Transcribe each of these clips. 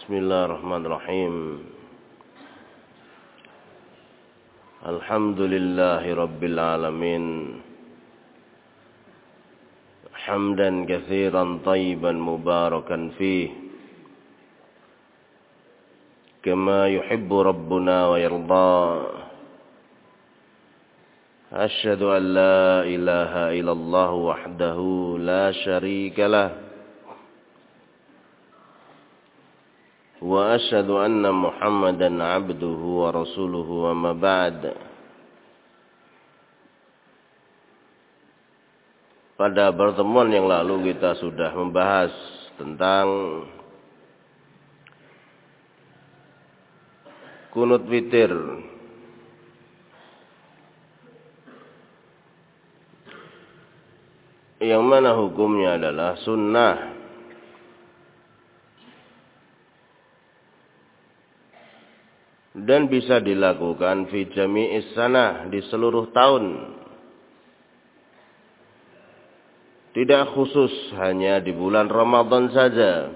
Bismillahirrahmanirrahim. Alhamdulillahi rabbil alamin. Hamdan katsiran thayyiban mubarakan fih. Kama yuhibbu rabbuna wa yarda. Asyhadu an la ilaha illallah wahdahu la syarika lah. Wa asyhadu anna Muhammadan abduhu wa rasuluhu wa ma ba'd. Pada pertemuan yang lalu kita sudah membahas tentang kunut witir. Yang mana hukumnya adalah sunnah. Dan bisa dilakukan fi jami'is sanah, di seluruh tahun. Tidak khusus hanya di bulan Ramadan saja.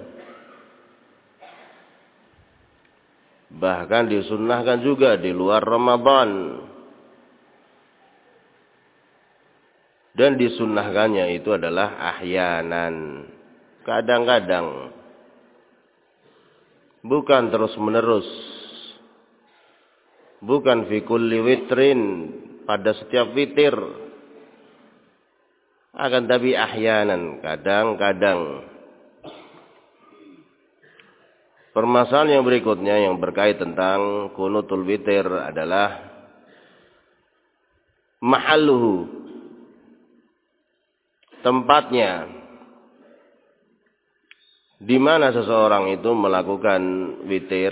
Bahkan disunnahkan juga di luar Ramadan. Dan disunnahkannya itu adalah ahyanan, kadang-kadang. Bukan terus-menerus. Bukan fi kulli witrin, pada setiap witir. Akan tapi ahyanan, kadang-kadang. Permasalahan yang berikutnya yang berkait tentang kunutul witir adalah mahalluhu, tempatnya. Di mana seseorang itu melakukan witir?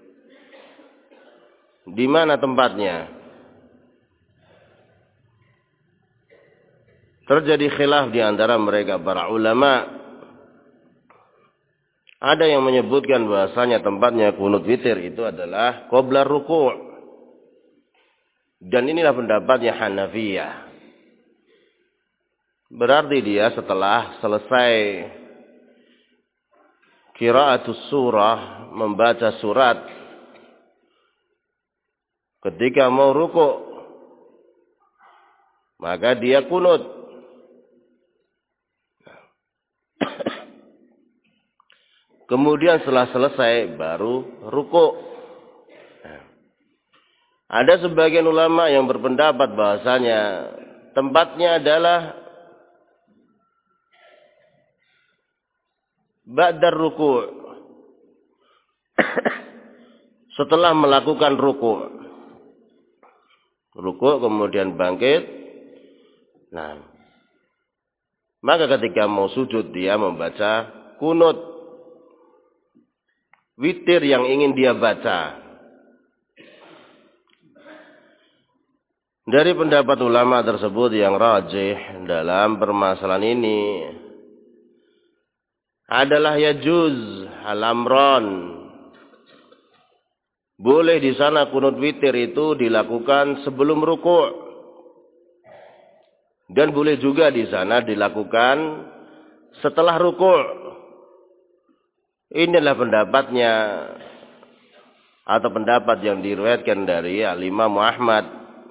Di mana tempatnya? Terjadi khilaf di antara mereka para ulama. Ada yang menyebutkan bahasanya tempatnya kunut witir itu adalah qabla ruku'. Dan inilah pendapatnya Hanafiyah. Berarti dia setelah selesai qiraatus surah, membaca surat, ketika mau ruku', maka dia kunut. Kemudian setelah selesai baru ruku'. Ada sebagian ulama yang berpendapat bahasanya tempatnya adalah ba'dar ruku', setelah melakukan ruku'. Ruku' kemudian bangkit. Nah, maka ketika mau sujud dia membaca kunut witir yang ingin dia baca. Dari pendapat ulama tersebut yang rajih dalam permasalahan ini adalah yajuz al-amran. Boleh di sana kunut witir itu dilakukan sebelum ruku'. Dan boleh juga di sana dilakukan setelah ruku'. Inilah pendapatnya atau pendapat yang diriwayatkan dari Al-Imam Ahmad.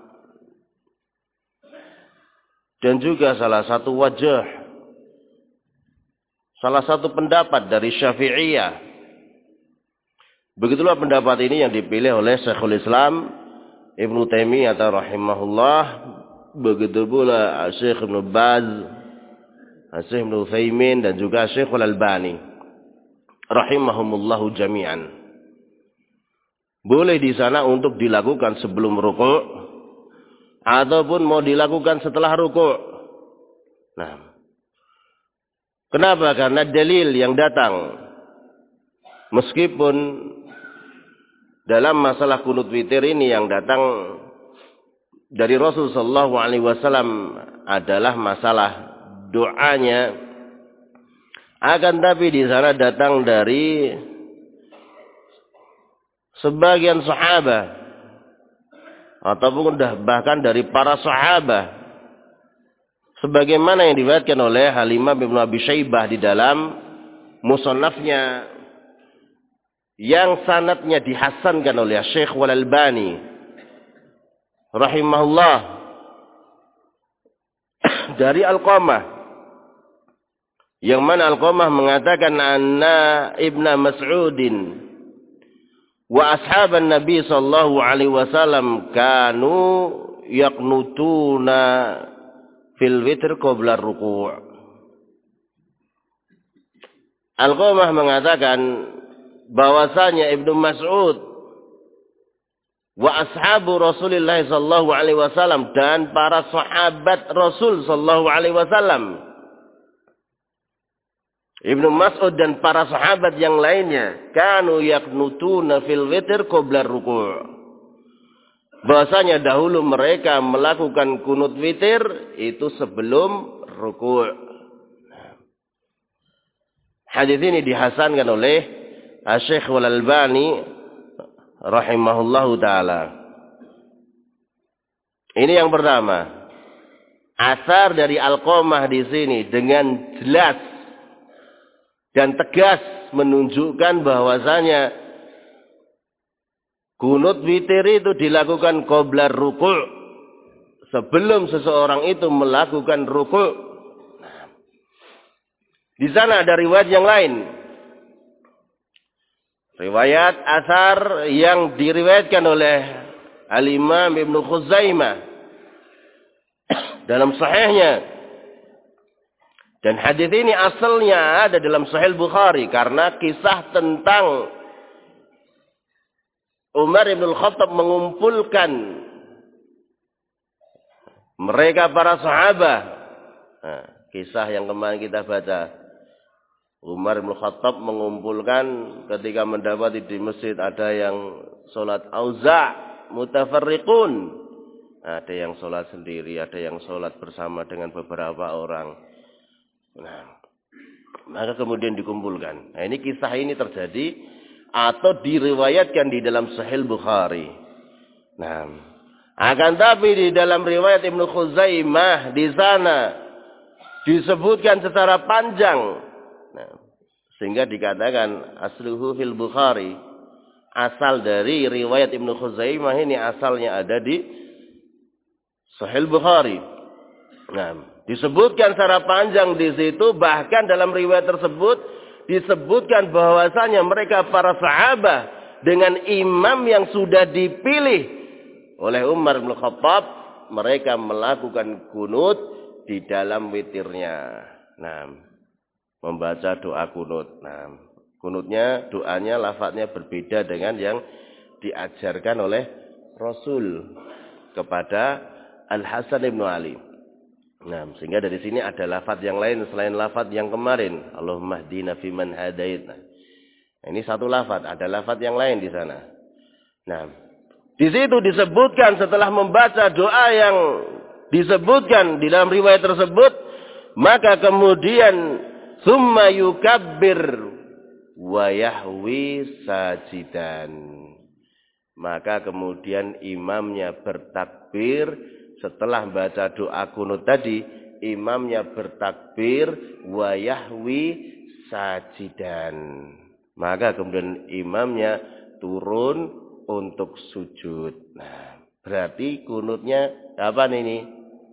Dan juga salah satu wajah, salah satu pendapat dari Syafi'iyah. Begitulah pendapat ini yang dipilih oleh Syekhul Islam Ibnu Taimiyah rahimahullah. Begitu pula Syekh Ibnu Baz, Syekh Ibnu Utsaimin dan juga Syekhul Albani rahimahumullahu jami'an. Boleh di sana untuk dilakukan sebelum ruku' ataupun mau dilakukan setelah ruku'. Nah, kenapa? Karena dalil yang datang, meskipun dalam masalah kunut witir ini yang datang dari Rasul sallallahu alaihi wasallam adalah masalah doanya, akan tapi di sana datang dari sebagian sahabat ataupun bahkan dari para sahabat, sebagaimana yang diriwayatkan oleh Al-Imam Ibnu Abi Syaibah di dalam musannafnya, yang sanadnya dihasankan oleh Syekh Al-Albani rahimahullah dari Alqamah, yang mana Alqamah mengatakan anna Ibnu Mas'udin wa ashaban Nabi sallallahu alaihi wasallam kanu yaqnutuna fil witr qabla ruku'. Alqamah mengatakan bahwasanya Ibnu Mas'ud wa ashabu Rasulillah sallallahu alaihi wasallam dan para sahabat Rasul sallallahu alaihi wasallam, Ibnu Mas'ud dan para sahabat yang lainnya, kanu yaqnutuna fil witr qabla ruku'. Bahwasanya dahulu mereka melakukan kunut witir itu sebelum ruku'. Hadis ini dihasankan oleh Syekh Al-Albani rahimahullahu ta'ala. Ini yang pertama. Asar dari Alqamah di sini dengan jelas dan tegas menunjukkan bahwasanya kunut witir itu dilakukan qabla ruku', sebelum seseorang itu melakukan ruku'. Di sana ada riwayat yang lain. Riwayat asar yang diriwayatkan oleh Al-Imam Ibnu Khuzaimah dalam sahihnya. Dan hadis ini asalnya ada dalam Sahih Bukhari karena kisah tentang Umar bin Khattab mengumpulkan mereka para sahabat. Nah, kisah yang kemarin kita baca. Umar bin Khattab mengumpulkan ketika mendapati di masjid ada yang sholat auza' mutafarriqun. Ada yang sholat sendiri, ada yang sholat bersama dengan beberapa orang. Nah, maka kemudian dikumpulkan. Nah, ini kisah ini terjadi atau diriwayatkan di dalam Sahih Bukhari. Nah, akan tapi di dalam riwayat Ibnu Khuzaimah di sana disebutkan secara panjang. Nah, sehingga dikatakan asluhu fil Bukhari. Asal dari riwayat Ibnu Khuzaimah ini asalnya ada di Sahih Bukhari. Nah, disebutkan secara panjang di situ, bahkan dalam riwayat tersebut disebutkan bahwasanya mereka para sahabat dengan imam yang sudah dipilih oleh Umar bin Khattab, mereka melakukan kunut di dalam witirnya. Nah, membaca doa kunut. Nah, kunutnya, doanya, lafadznya berbeda dengan yang diajarkan oleh Rasul kepada Al-Hasan ibn Ali. Nah, sehingga dari sini ada lafadz yang lain selain lafadz yang kemarin. Allahumma hdina fiman hadait. Nah, ini satu lafadz, ada lafadz yang lain di sana. Nah, di situ disebutkan setelah membaca doa yang disebutkan di dalam riwayat tersebut, maka kemudian summa yukabbir wa yahwi sajidan. Maka kemudian imamnya bertakbir. Setelah baca doa kunut tadi, imamnya bertakbir wa yahwi sajidan. Maka kemudian imamnya turun untuk sujud. Nah, berarti kunutnya kapan ini?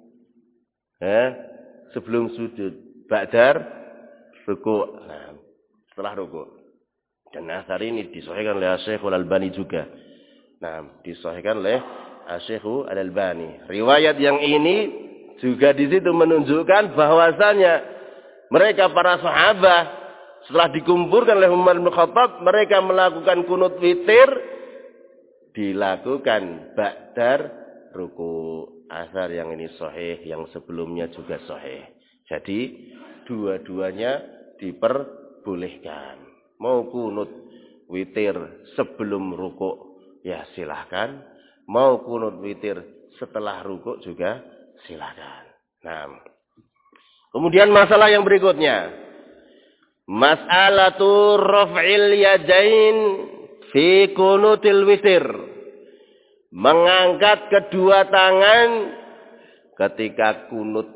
Sebelum sujud, ba'dar ruku'. Nah, setelah ruku'. Dan asar ini disahihkan oleh Syekh Al-Albani juga. Nah, disahihkan oleh Syekh Al-Albani. Riwayat yang ini juga di situ menunjukkan bahwasanya mereka para sahabat setelah dikumpulkan oleh Umar bin Khattab, mereka melakukan kunut witir dilakukan ba'dar ruku'. Asar yang ini sahih, yang sebelumnya juga sahih. Jadi dua-duanya diperbolehkan. Mau kunut witir sebelum ruku' ya silahkan. Mau kunut witir setelah ruku' juga silakan. Nah, kemudian masalah yang berikutnya, mas'alatu raf'il yadain fi kunutil witir. Mengangkat kedua tangan ketika kunut.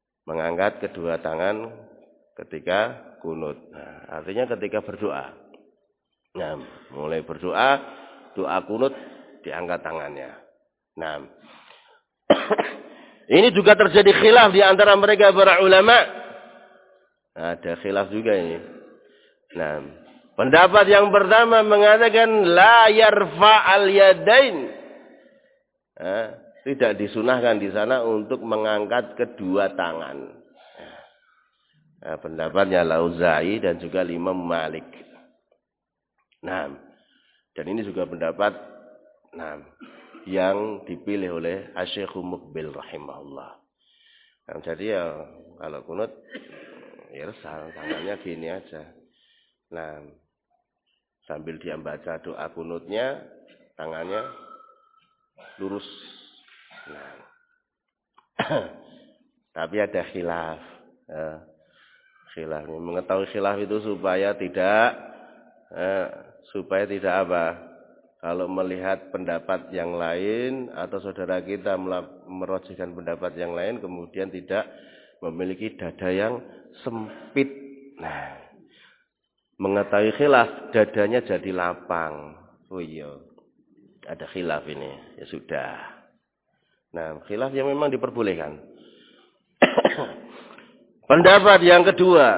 Mengangkat kedua tangan ketika kunut. Nah, artinya ketika berdoa. Nah, mulai berdoa, doa kunut diangkat tangannya. Nah, ini juga terjadi khilaf di antara mereka para ulama. Ada khilaf juga ini. Nah, pendapat yang pertama mengatakan la yarfa al yadain. Tidak disunahkan di sana untuk mengangkat kedua tangan. Nah, pendapatnya Al-Auza'i dan juga Imam Malik. Nah, dan ini juga pendapat yang dipilih oleh Asy-Syaikh Muqbil rahimahullah. Nah, jadi ya kalau kunut ya tangannya gini aja. Nah, sambil dia baca doa kunutnya, tangannya lurus. Nah, tapi ada khilaf. Khilaf. Mengetahui khilaf itu supaya tidak apa? Kalau melihat pendapat yang lain atau saudara kita merojihkan pendapat yang lain, kemudian tidak memiliki dada yang sempit. Nah, mengetahui khilaf, dadanya jadi lapang. Oh iya, ada khilaf ini. Ya sudah. Nah, khilaf yang memang diperbolehkan. Pendapat yang kedua.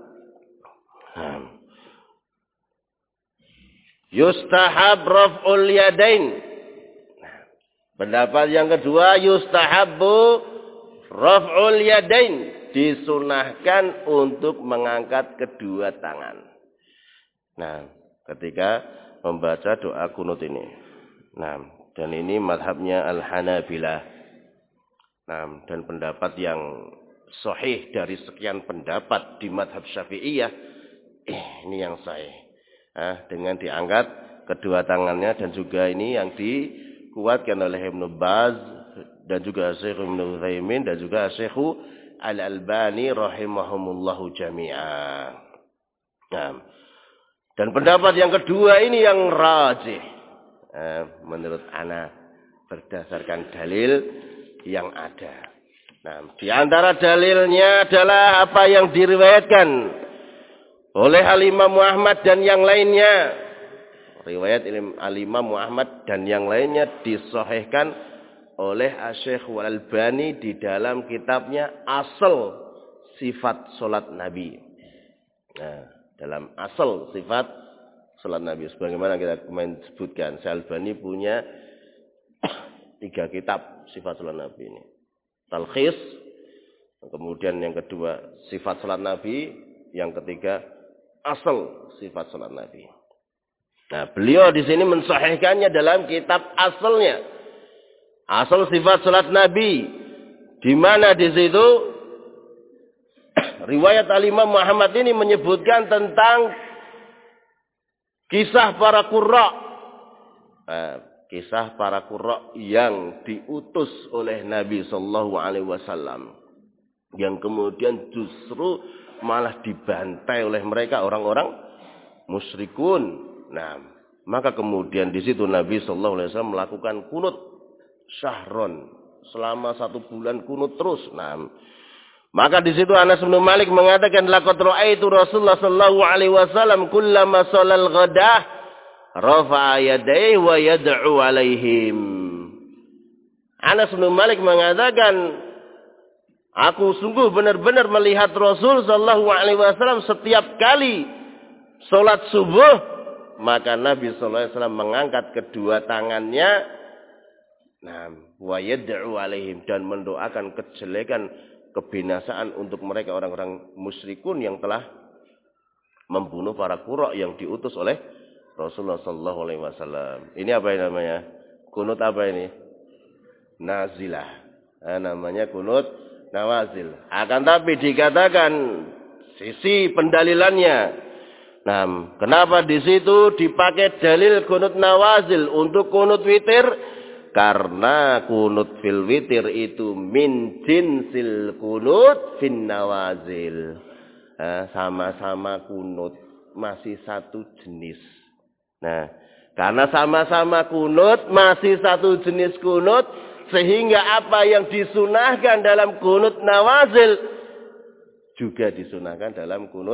Yustahab raf'ul yadain. Pendapat yang kedua, yustahabbu raf'ul yadain. Disunahkan untuk mengangkat kedua tangan. Nah, ketika membaca doa kunut ini. Nah, dan ini madhabnya Al-Hanabilah. Nah, dan pendapat yang sahih dari sekian pendapat di madhab Syafi'iyah. Ini yang sahih. Dengan diangkat kedua tangannya, dan juga ini yang dikuatkan oleh Ibnu Baz dan juga Syekh Ibnu Utsaimin dan juga Syekh Al-Albani rahimahumullahu jami'an. Nah, dan pendapat yang kedua ini yang rajih menurut ana berdasarkan dalil yang ada. Nah, di antara dalilnya adalah apa yang diriwayatkan oleh Al-Imam Muhammad dan yang lainnya. Riwayat Al-Imam Muhammad dan yang lainnya disahihkan oleh Asy-Syaikh Al-Albani di dalam kitabnya Asal Sifat Salat Nabi. Nah, dalam Asal Sifat Salat Nabi, sebagaimana kita kemarin sebutkan, Syekh Al-Albani punya 3 kitab Sifat Salat Nabi ini. Talkhis, kemudian yang kedua Sifat Salat Nabi, yang ketiga Asal Sifat Salat Nabi. Nah, beliau di sini mensahihkannya dalam kitab asalnya, Asal Sifat Salat Nabi, di mana di situ riwayat Al-Imam Muhammad ini menyebutkan tentang kisah para qurra. Kisah para qurra yang diutus oleh Nabi sallallahu alaihi wasallam, yang kemudian justru malah dibantai oleh mereka orang-orang musyrikun. Nah, maka kemudian di situ Nabi sallallahu alaihi wasallam melakukan kunut syahron, selama 1 bulan kunut terus. Nah, maka di situ Anas bin Malik mengatakan, laqad ra'aitu Rasulullah sallallahu alaihi wasallam kullama shalal ghadah rafa'a yadayhi wa yad'u alaihim. Anas bin Malik mengatakan, aku sungguh benar-benar melihat Rasul sallallahu alaihi wasallam setiap kali salat subuh, maka Nabi sallallahu alaihi wasallam mengangkat kedua tangannya, wa yad'u alaihim, dan mendoakan kejelekan, kebinasaan untuk mereka orang-orang musyrikun yang telah membunuh para qurra yang diutus oleh Rasulullah sallallahu alaihi wasallam. Ini apa yang namanya? Kunut apa ini? Nazilah. Namanya kunut nawazil. Akan tapi dikatakan sisi pendalilannya. Nah, kenapa di situ dipakai dalil kunut nawazil untuk kunut witir? Karena kunut fil witir itu min jinsil kunut fin nawazil. Sama-sama kunut, masih satu jenis. Nah, karena sama-sama kunut, masih satu jenis kunut, sehingga apa yang disunahkan dalam kunut nawazil juga disunahkan dalam kunut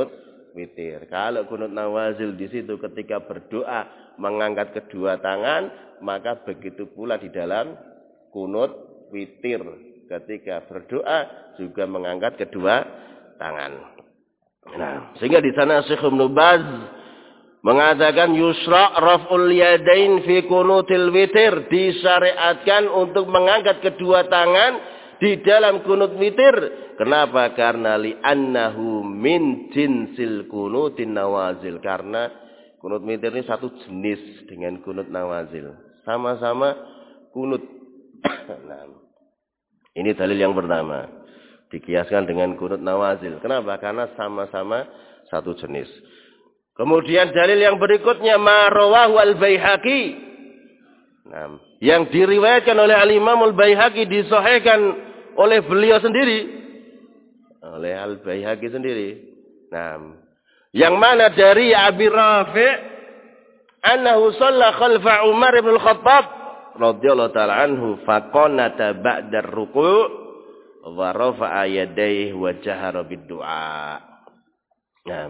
witir. Kalau kunut nawazil di situ ketika berdoa mengangkat kedua tangan, maka begitu pula di dalam kunut witir ketika berdoa juga mengangkat kedua tangan. Nah, sehingga di sana Syekh Ibnu Baz mengatakan yusra raf'ul yadain fi kunutil witir, disyariatkan untuk mengangkat kedua tangan di dalam kunut witir. Kenapa? Karena li'annahu min jinsil kunutin nawazil. Karena kunut witir ini satu jenis dengan kunut nawazil. Sama-sama kunut. Nah, ini dalil yang pertama. Dikiaskan dengan kunut nawazil. Kenapa? Karena sama-sama satu jenis. Kemudian dalil yang berikutnya ma rawahu al-Baihaqi. Nah, yang diriwayatkan oleh al-Imam al-Baihaqi disahihkan oleh beliau sendiri. Oleh al-Baihaqi sendiri. Nah, yang mana dari Abi Rafi' annahu shalla khalfa Umar bin Al-Khattab radhiyallahu ta'ala anhu faqanata ba'da ar-ruku' wa rafa'a yadayhi wa jahara bid-du'a. Nah,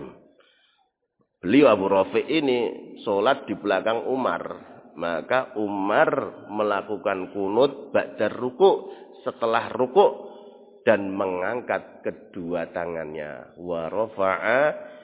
beliau Abu Rafi' ini salat di belakang Umar. Maka Umar melakukan kunut ba'da ruku', setelah ruku' dan mengangkat kedua tangannya. Wa rafa'a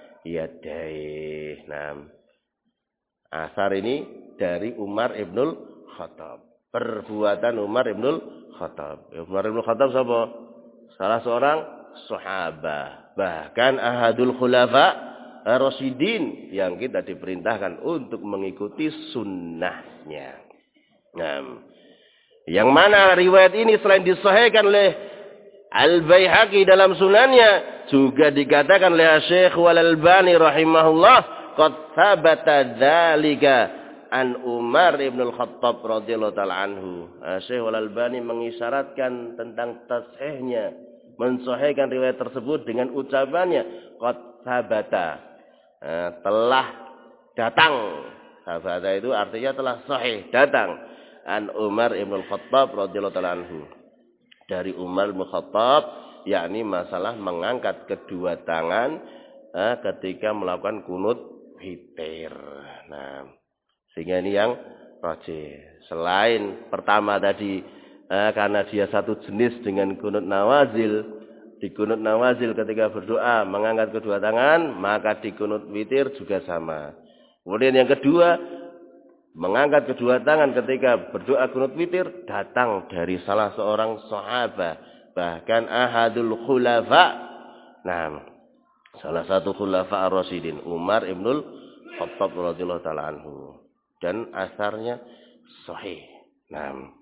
yadayhi. Nah, asar ini dari Umar ibnul Khattab. Perbuatan Umar ibnul Khattab. Umar ibnul Khattab siapa? Salah seorang sahabat. Bahkan ahadul khulafa ar-rasyidin yang kita diperintahkan untuk mengikuti sunnahnya. Nah, yang mana riwayat ini selain disahihkan oleh Al-Baihaqi dalam sunannya, juga dikatakan oleh Syekh Al-Albani rahimahullah, qad thabata dzalika an Umar ibn Al-Khattab radhiyallahu ta'ala anhu. Syekh Al-Albani mengisyaratkan tentang tasihnya, mensahihkan riwayat tersebut dengan ucapannya qad thabata, telah datang. Thabata itu artinya telah sahih, datang. An Umar ibn Al-Khattab radhiyallahu ta'ala anhu. Dari Umar bin Khattab, yakni masalah mengangkat kedua tangan ketika melakukan kunut witir. Nah, sehingga ini yang rajih. Selain pertama tadi karena dia satu jenis dengan kunut nawazil, di kunut nawazil ketika berdoa mengangkat kedua tangan, maka di kunut witir juga sama. Kemudian yang kedua, mengangkat kedua tangan ketika berdoa kunut witir datang dari salah seorang sahabat, bahkan ahadul khulafa. Nah, salah satu khulafa ar-rasyidin, Umar ibnul Khattab radhiyallahu ta'ala anhu, dan asarnya sahih. Nah,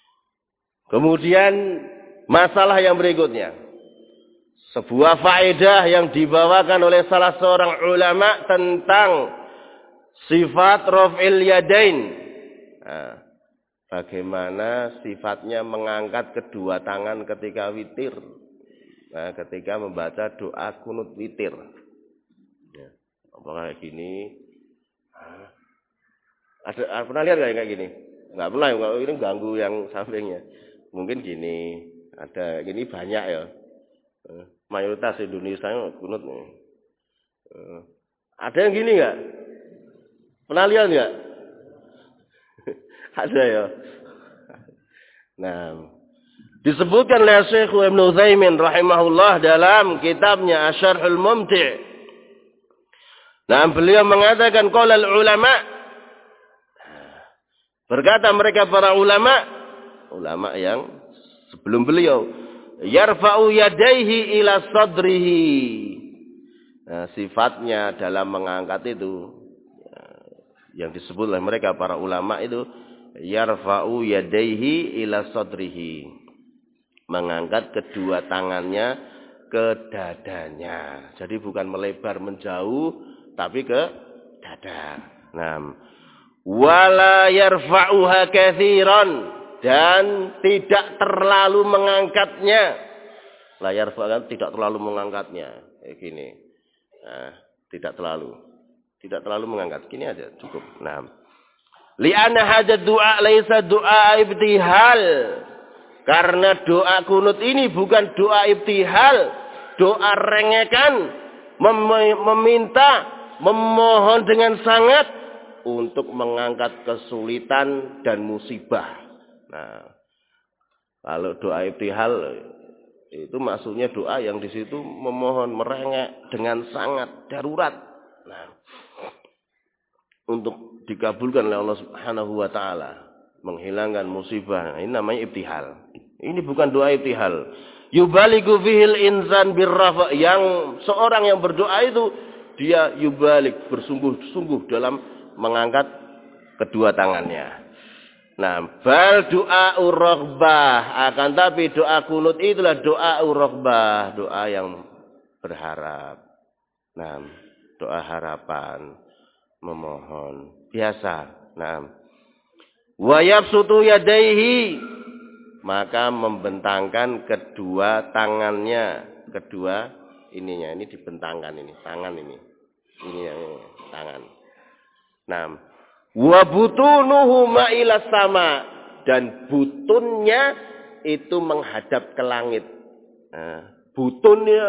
kemudian masalah yang berikutnya, sebuah faedah yang dibawakan oleh salah seorang ulama tentang sifat raf'il yadain. Nah, bagaimana sifatnya mengangkat kedua tangan ketika witir. Nah, ketika membaca doa kunut witir. Ya, apakah kayak gini? Ada pernah lihat kayak gini? Enggak pernah, ini ganggu yang sampingnya. Mungkin gini, ada gini banyak ya. Mayoritas Indonesia kunut nih. Ada yang gini enggak? Pernah lihat enggak? Ada ya. Nah, disebutkan oleh Syekh Ibnu Utsaimin rahimahullah dalam kitabnya Asy-Syarhul Mumti'. Nah, beliau mengatakan qala ulama, berkata mereka para ulama yang sebelum beliau, yarfa'u yadayhi ila sadrihi. Nah, sifatnya dalam mengangkat itu yang disebut oleh mereka para ulama itu yarfa'u yadayhi ila sadrihi, mengangkat kedua tangannya ke dadanya. Jadi bukan melebar menjauh tapi ke dada. Nah, wala yarfa'uha katsiran, dan tidak terlalu mengangkatnya. La yarfa'uha, tidak terlalu mengangkatnya. Kayak gini. Nah, tidak terlalu mengangkat. Gini aja cukup. Nah, li'anna hadzal du'a laisa du'a ibtihal. Karena doa kunut ini bukan doa ibtihal, doa rengekan, meminta, memohon dengan sangat untuk mengangkat kesulitan dan musibah. Nah, kalau doa ibtihal itu maksudnya doa yang di situ memohon, merengek dengan sangat darurat. Nah, untuk dikabulkan oleh Allah Subhanahu wa taala, menghilangkan musibah. Nah, ini namanya ibtihal. Ini bukan doa ibtihal. Yubaligu fihil insan birrafa, yang seorang yang berdoa itu dia yubalik, bersungguh-sungguh dalam mengangkat kedua tangannya. Nah, bal doa raghbah, akan tapi doa kunut itulah doa raghbah, doa yang berharap. Nah, doa harapan, memohon, biasa. Nah, wa yabsutu yadaihi, maka membentangkan kedua tangannya, kedua ininya, ini dibentangkan ini, tangan ini yang tangan. Nah, wa butunuhu ma'ilas sama, dan butunnya itu menghadap ke langit. Nah, butunnya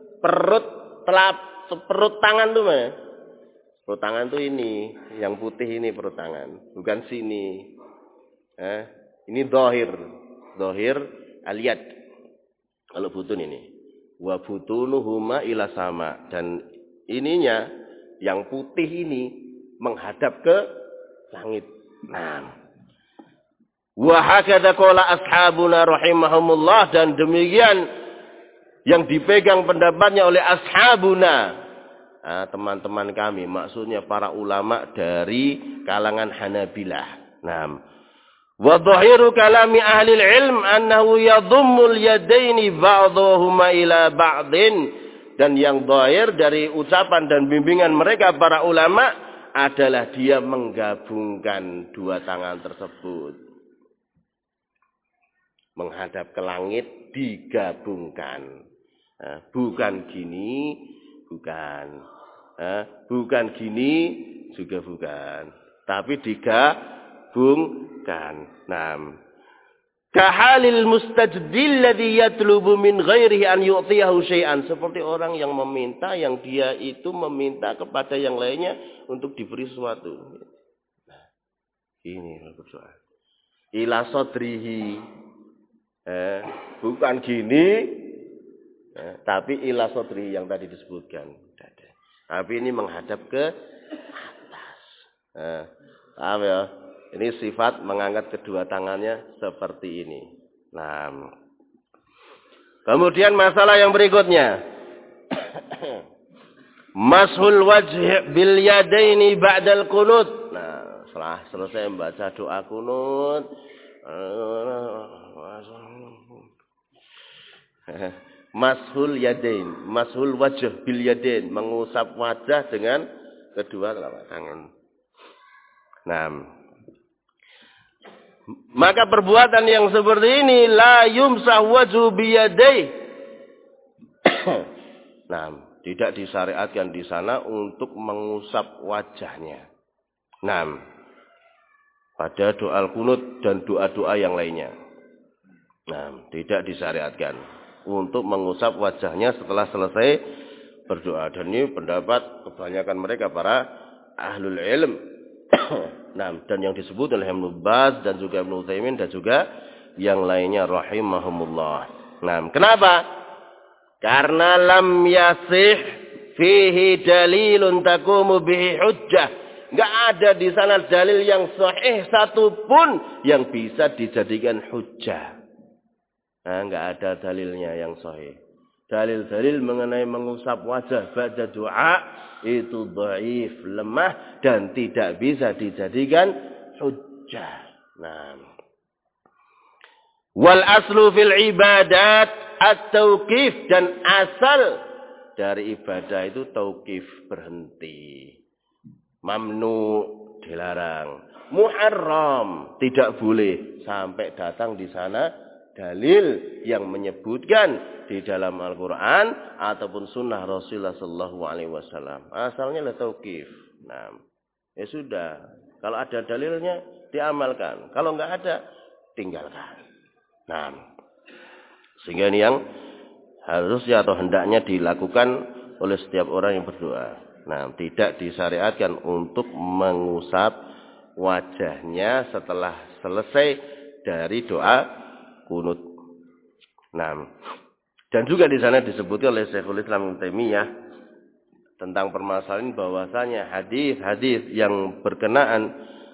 perut tangan tuh, Mas. Perut tangan tuh ini, yang putih ini perut tangan, bukan sini. Ini dohir aliyad. Kalau butun ini, wa butunuhu ma'ilas sama, dan ininya yang putih ini menghadap ke langit. Nah, wa hakadha qala ashabuna rahimahumullah, dan demikian yang dipegang pendapatnya oleh ashabuna, teman-teman kami, maksudnya para ulama dari kalangan Hanabilah. Nah, wa dhahiru kalami ahli ilm annahu yadhummul yadaini ba'dhuhuma ila ba'din, dan yang dhahir dari ucapan dan bimbingan mereka para ulama adalah dia menggabungkan dua tangan tersebut. Menghadap ke langit digabungkan. Bukan gini, bukan. Bukan gini, juga bukan. Tapi digabungkan. Nah, kahalil mustajdil ladzi yatlubu min ghairihi an yu'tiyahu syai'an, seperti orang yang meminta, yang dia itu meminta kepada yang lainnya untuk diberi sesuatu. Nah, ini berdoa. Ila sadrihi, bukan gini, tapi ila sadrihi yang tadi disebutkan. Tapi ini menghadap ke atas. Paham ya? Ini sifat mengangkat kedua tangannya seperti ini. Nah, kemudian masalah yang berikutnya. Mashul wajh bil yadaini ba'dal qunut. Nah, setelah selesai membaca doa kunut, mashul yadain, mashul wajh bil yadain, mengusap wajah dengan kedua telapak tangan. Nah, maka perbuatan yang seperti ini la yumsah wajhu biyadai. Nah, tidak disyariatkan di sana untuk mengusap wajahnya. Nah, pada doa kunut dan doa-doa yang lainnya. Nah, tidak disyariatkan untuk mengusap wajahnya setelah selesai berdoa. Dan ini pendapat kebanyakan mereka para ahlul ilm. Nah, dan yang disebut oleh Ibnu Baz dan juga Ibnu Utsaimin dan juga yang lainnya rahimahumullah. Nah, kenapa? Karena lam yasih fihi dalilun taqumu bihi hujjah. Enggak ada di sana dalil yang sahih satupun yang bisa dijadikan hujjah. Nah, enggak ada dalilnya yang sahih. Dalil-dalil mengenai mengusap wajah pada doa itu dhaif, lemah, dan tidak bisa dijadikan hujjah. Nah, wal aslu fil ibadat at-tauqif, dan asal dari ibadah itu tauqif, berhenti. Mamnu, dilarang. Muharram, tidak boleh sampai datang di sana dalil yang menyebutkan di dalam Al-Quran ataupun sunnah Rasulullah Sallallahu Alaihi Wasallam. Asalnya adalah tauqif. Nah, ya sudah. Kalau ada dalilnya diamalkan. Kalau enggak ada, tinggalkan. Nah, sehingga ini yang harusnya atau hendaknya dilakukan oleh setiap orang yang berdoa. Nah, tidak disyariatkan untuk mengusap wajahnya setelah selesai dari doa kunut. Nah, dan juga di sana disebutkan oleh Syekhul Islam Ibnu Taimiyah tentang permasalahan bahwasanya hadis-hadis yang berkenaan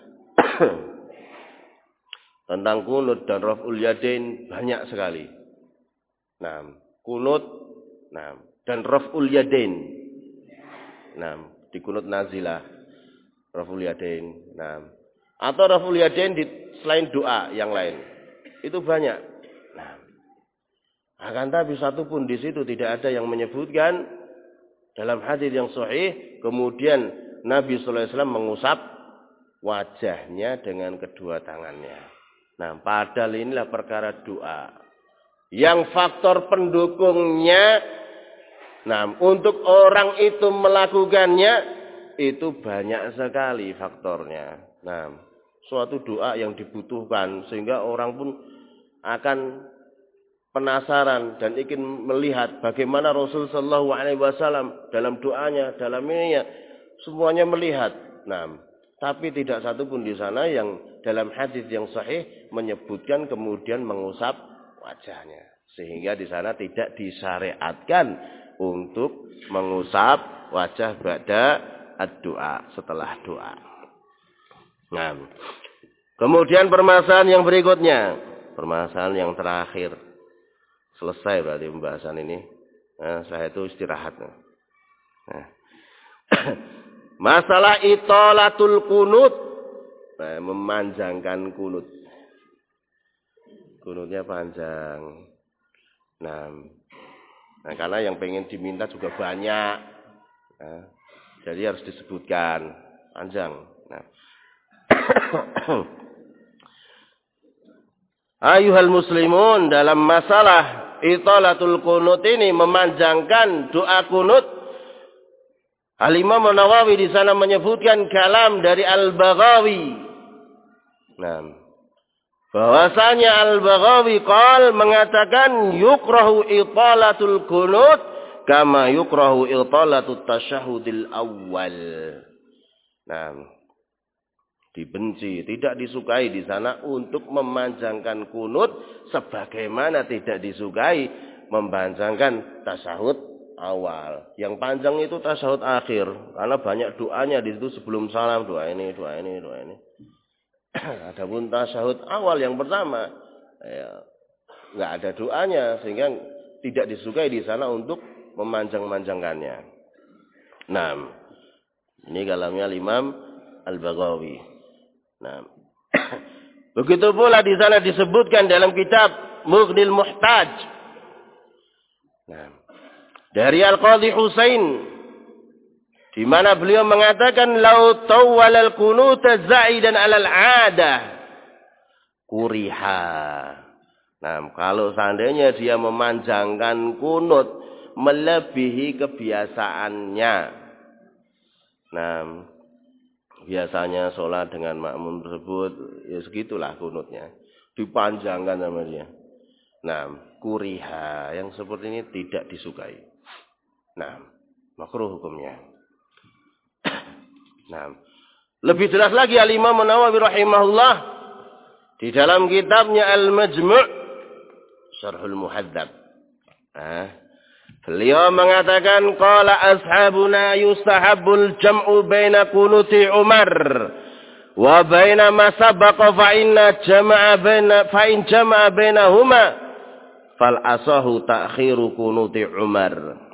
tentang kunut dan raf'ul yadain banyak sekali. Nah, kunut, nah, dan raf'ul yadain. Nah, di kunut nazilah, raf'ul yadain. Nah, atau raf'ul yadain di selain doa yang lain. Itu banyak. Nah, akan tapi satu pun di situ tidak ada yang menyebutkan dalam hadis yang sahih kemudian Nabi sallallahu alaihi wasallam mengusap wajahnya dengan kedua tangannya. Nah, padahal inilah perkara doa. Yang faktor pendukungnya, nah, untuk orang itu melakukannya, itu banyak sekali faktornya. Nah, suatu doa yang dibutuhkan, sehingga orang pun akan penasaran dan ingin melihat bagaimana Rasul sallallahu alaihi wasallam dalam doanya, dalam ininya, semuanya melihat. Nah, tapi tidak satu pun di sana yang dalam hadis yang sahih menyebutkan kemudian mengusap wajahnya. Sehingga di sana tidak disyariatkan untuk mengusap wajah ba'da ad-doa, setelah doa. Nah, kemudian permasalahan yang berikutnya, permasalahan yang terakhir. Selesai berarti pembahasan ini. Nah, saya itu istirahat. Nah. Masalah itolatul kunut. Nah, memanjangkan kunut. Kunutnya panjang. Nah, karena yang pengen diminta juga banyak. Nah, jadi harus disebutkan panjang. Nah. Ayuhal muslimun, dalam masalah itolatul kunut ini, memanjangkan doa kunut, Al-Imam Nawawi di sana menyebutkan kalam dari Al-Baghawi. Nah, bahwasanya Al-Baghawi mengatakan yukrahu itolatul kunut kama yukrahu itolatut tasyahudil awal. Nah, dibenci, tidak disukai di sana untuk memanjangkan kunut sebagaimana tidak disukai memanjangkan tasyahud awal. Yang panjang itu tasyahud akhir karena banyak doanya di situ sebelum salam, doa ini. Adapun tasyahud awal yang pertama ya enggak ada doanya sehingga tidak disukai di sana untuk memanjang-manjangkannya. Nah, ini kalamnya Imam Al-Baghawi. Nah, begitu pula di sana disebutkan dalam kitab Mughnil Muhtaj. Nah, dari Al-Qadhi Husain di mana beliau mengatakan lau tawwal al-qunut za'idan 'ala al-'adah kuriha. Nah, kalau seandainya dia memanjangkan kunut melebihi kebiasaannya. Nah, biasanya sholat dengan makmum tersebut, ya segitulah kunutnya. Dipanjangkan sama dia. Nah, kuriha yang seperti ini tidak disukai. Nah, makruh hukumnya. Nah, lebih jelas lagi Al-Imam Nawawi rahimahullah di dalam kitabnya Al-Majmu' Syarhul Muhadzab. Beliau mengatakan qala ashabuna yustahabbul jam'u baina kunuti Umar wa baina ma sabaqa fa in jama'a bainahuma fal asahu ta'khiru kunuti Umar.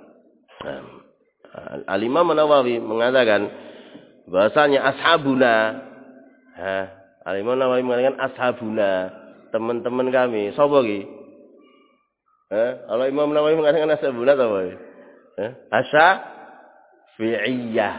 Al-Imam Nawawi mengatakan bahasanya ashabuna. Al-Imam Nawawi mengatakan ashabuna, teman-teman kami. Sapa iki? Kalau Imam Nawawi mengatakan ashabuna apa? Asyafi'iyah.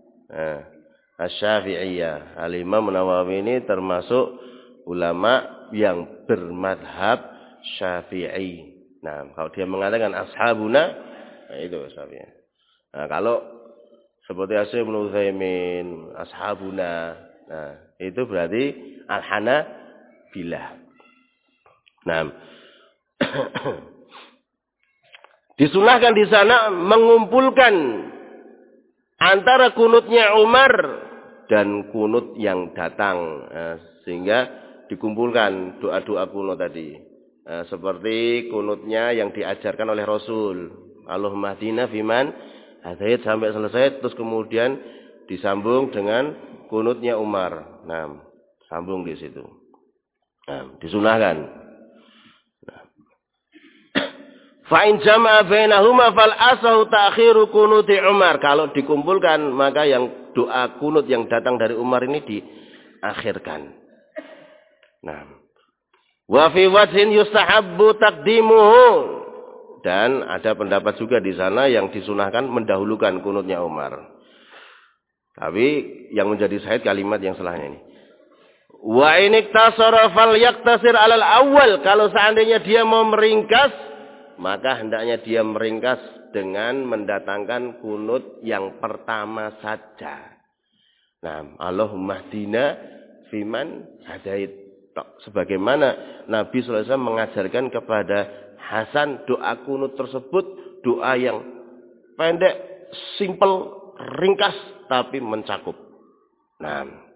Asyafi'iyah. Al-Imam Nawawi ini termasuk ulama yang bermadhab Syafi'i. Nah, kalau dia mengatakan ashabuna, nah itu Syafi'i. Nah, kalau seperti Syekh Ibnu Utsaimin, ashabuna, nah itu berarti Al-Hanabilah. Nah, Disunahkan di sana mengumpulkan antara kunutnya Umar dan kunut yang datang. Sehingga dikumpulkan doa-doa kunut tadi. Seperti kunutnya yang diajarkan oleh Rasul. Allahumma hdina fiman hadait sampai selesai. Terus kemudian disambung dengan kunutnya Umar. Nah, sambung di situ. Nah, disunahkan. Fa'in jama'a bainahuma fal asahu ta'khiru kunuti Umar. Kalau dikumpulkan maka yang doa kunut yang datang dari Umar ini diakhirkan. Nah, wa fi wajhin yustahabbu taqdimuhu. Dan ada pendapat juga di sana yang disunahkan mendahulukan kunutnya Umar. Tapi yang menjadi sahih kalimat yang setelahnya ini. Wa in iktasara falyaktasir 'alal awwal. Kalau seandainya dia mau meringkas, maka hendaknya dia meringkas dengan mendatangkan kunut yang pertama saja. Nah, Allahumma hdina fiman hadait. Sebagaimana Nabi sallallahu alaihi wasallam mengajarkan kepada Hasan doa kunut tersebut, doa yang pendek, simple, ringkas tapi mencakup. Nah,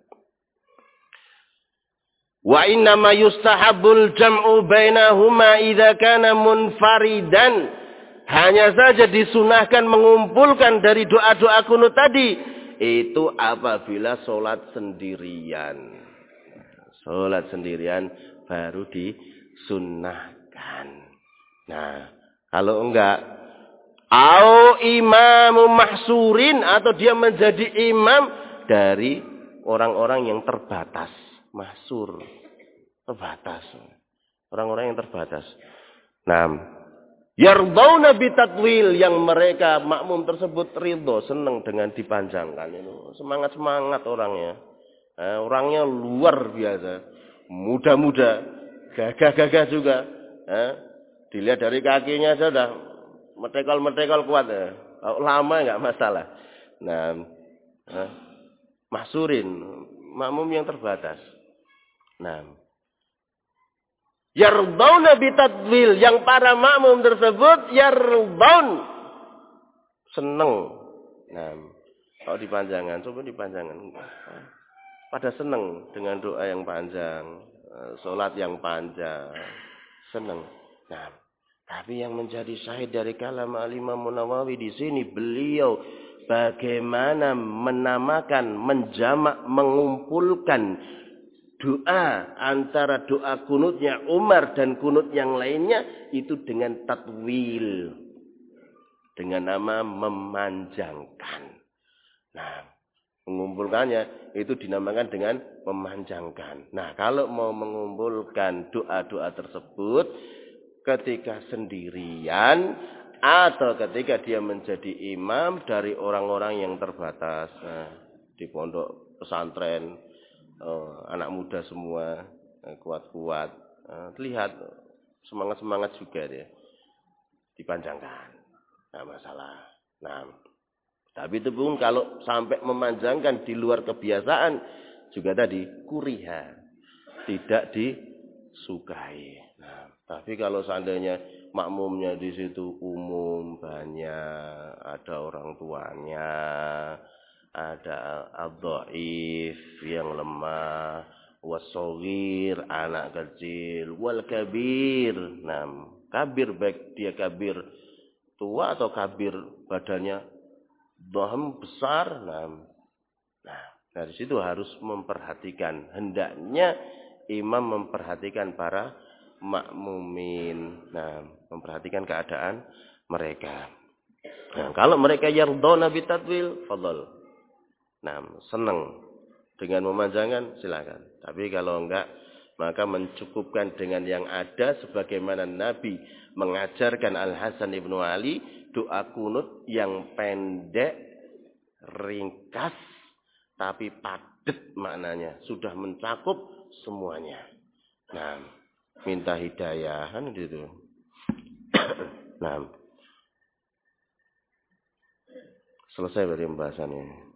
wa innama yustahabul jam'u bainahuma idza kana munfaridan. Hanya saja disunahkan mengumpulkan dari doa-doa kunut tadi itu apabila salat sendirian. Salat sendirian baru disunnahkan. Nah, kalau enggak au imamu mahsurin atau dia menjadi imam dari orang-orang yang terbatas. Mahsur, terbatas. Orang-orang yang terbatas. Nah, yardawna bitatwil, yang mereka makmum tersebut ridho, senang dengan dipanjangkan. Itu semangat-semangat orangnya. Orangnya luar biasa. Muda-muda, gagah-gagah juga. Dilihat dari kakinya saja sudah metekal-metekal kuat. Lama enggak masalah. Nah, mahsurin, makmum yang terbatas. Nah, yardawna bitadwil, yang para makmum tersebut yardawn, seneng. Nah, kalau dipanjangan, coba dipanjangan. Pada seneng dengan doa yang panjang, salat yang panjang, seneng. Nah, tapi yang menjadi syahid dari kalam Al-Imam Nawawi di sini, beliau bagaimana menamakan, menjamak, mengumpulkan doa antara doa kunutnya Umar dan kunut yang lainnya itu dengan tatwil, dengan nama memanjangkan. Nah, mengumpulkannya itu dinamakan dengan memanjangkan. Nah, kalau mau mengumpulkan doa-doa tersebut ketika sendirian atau ketika dia menjadi imam dari orang-orang yang terbatas, di pondok pesantren, anak muda semua, kuat-kuat, terlihat semangat-semangat juga dia, dipanjangkan, nggak masalah. Nah, tapi itu pun kalau sampai memanjangkan di luar kebiasaan juga tadi kuriha, tidak disukai. Nah, tapi kalau seandainya makmumnya di situ umum, banyak, ada orang tuanya, ada ad-dhaif yang lemah, was-shaghir anak kecil, wal kabir. Nah, kabir baik dia kabir tua atau kabir badannya dhaham besar. Nah, dari situ harus memperhatikan, hendaknya imam memperhatikan para makmumin. Nah, memperhatikan keadaan mereka. Nah, kalau mereka yardona bitatwil, fadhal. Nah, senang dengan memanjangkan, silakan. Tapi kalau enggak, maka mencukupkan dengan yang ada sebagaimana Nabi mengajarkan Al-Hasan ibnu Ali doa kunut yang pendek, ringkas, tapi padat maknanya, sudah mencakup semuanya. Nah, minta hidayah kan gitu. Nah, selesai dari pembahasannya.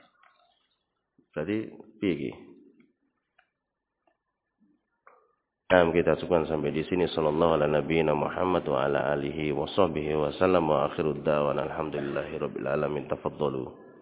Berarti piye iki? Kita cukupkan sampai di sini. Sallallahu ala nabiyina Muhammad wa ala alihi wa sahbihi wa sallam wa akhirud da'wana alhamdulillahi rabbil alamin. Tafadhalu.